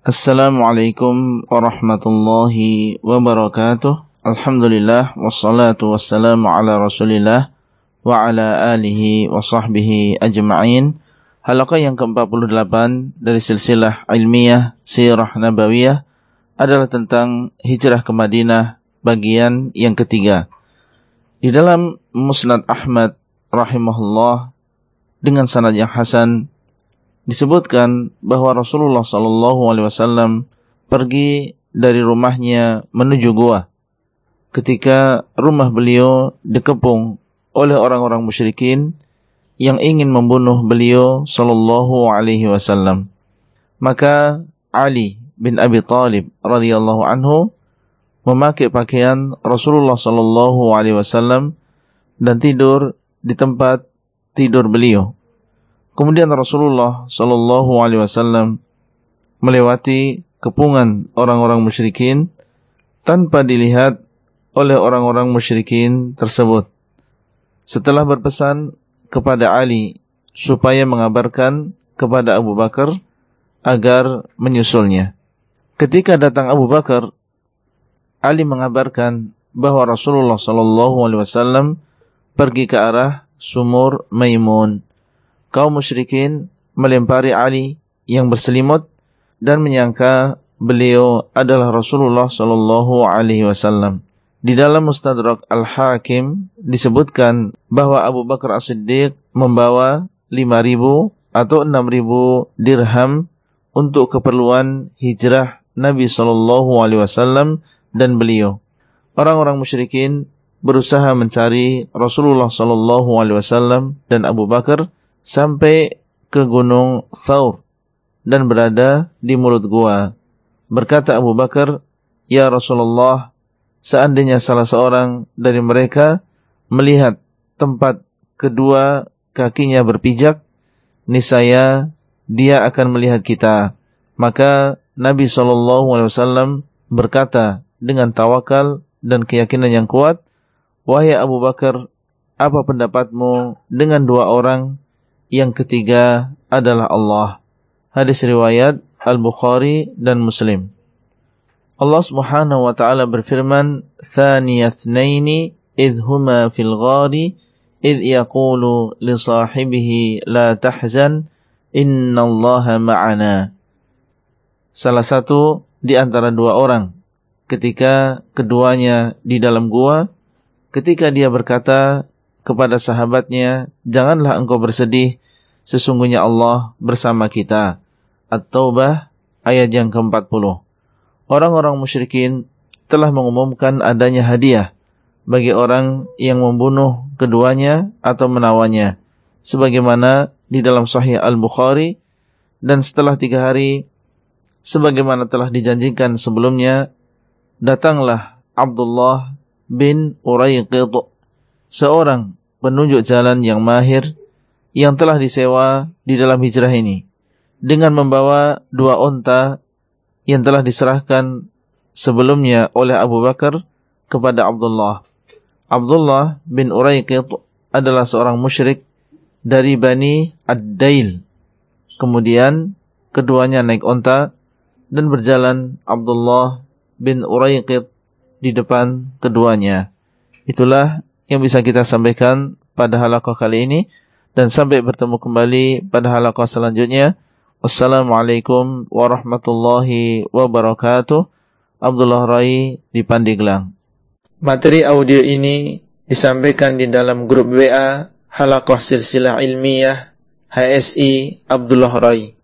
Assalamualaikum warahmatullahi wabarakatuh. Alhamdulillah wassalatu wassalamu ala Rasulillah wa ala alihi wa sahbihi ajma'in. Halaqah yang ke-48 dari silsilah ilmiah Sirah Nabawiyah adalah tentang hijrah ke Madinah bagian yang ketiga. Di dalam Musnad Ahmad rahimahullah dengan sanad yang hasan disebutkan bahwa Rasulullah SAW pergi dari rumahnya menuju gua ketika rumah beliau dikepung oleh orang-orang musyrikin yang ingin membunuh beliau SAW. Maka Ali bin Abi Thalib radhiyallahu anhu memakai pakaian Rasulullah SAW dan tidur di tempat tidur beliau. Kemudian Rasulullah SAW melewati kepungan orang-orang musyrikin tanpa dilihat oleh orang-orang musyrikin tersebut. Setelah berpesan kepada Ali supaya mengabarkan kepada Abu Bakar agar menyusulnya. Ketika datang Abu Bakar, Ali mengabarkan bahwa Rasulullah SAW pergi ke arah sumur Maimun. Kaum musyrikin melempari Ali yang berselimut dan menyangka beliau adalah Rasulullah SAW. Di dalam Mustadrak Al-Hakim disebutkan bahwa Abu Bakar As-Siddiq membawa 5.000 atau 6.000 dirham untuk keperluan hijrah Nabi SAW dan beliau. Orang-orang musyrikin berusaha mencari Rasulullah SAW dan Abu Bakar sampai ke gunung Thawr dan berada di mulut gua. Berkata Abu Bakar, "Ya Rasulullah, seandainya salah seorang dari mereka melihat tempat kedua kakinya berpijak, niscaya dia akan melihat kita." Maka Nabi SAW berkata dengan tawakal dan keyakinan yang kuat, "Wahai Abu Bakar, apa pendapatmu dengan dua orang? Yang ketiga adalah Allah." Hadis riwayat Al-Bukhari dan Muslim. Allah Subhanahu wa taala berfirman, "Thaniyatnaini idh huma fil ghari idh yaqulu li sahibihi la tahzan innallaha ma'ana." Salah satu di antara dua orang ketika keduanya di dalam gua, ketika dia berkata kepada sahabatnya, "Janganlah engkau bersedih, sesungguhnya Allah bersama kita." At-Taubah ayat yang ke-40. Orang-orang musyrikin telah mengumumkan adanya hadiah bagi orang yang membunuh keduanya atau menawannya, sebagaimana di dalam Sahih Al-Bukhari. Dan setelah 3 hari, sebagaimana telah dijanjikan sebelumnya, datanglah Abdullah bin Urayqid, seorang penunjuk jalan yang mahir yang telah disewa di dalam hijrah ini, dengan membawa 2 unta yang telah diserahkan sebelumnya oleh Abu Bakar kepada Abdullah. Abdullah bin Urayqid adalah seorang musyrik dari Bani Ad-Dail. Kemudian keduanya naik unta dan berjalan Abdullah bin Urayqid di depan keduanya. Itulah yang bisa kita sampaikan pada halaqah kali ini, dan sampai bertemu kembali pada halaqah selanjutnya. Wassalamualaikum warahmatullahi wabarakatuh. Abdullah Rai di Pandeglang. Materi audio ini disampaikan di dalam grup WA Halaqah Silsilah Ilmiah HSI Abdullah Rai.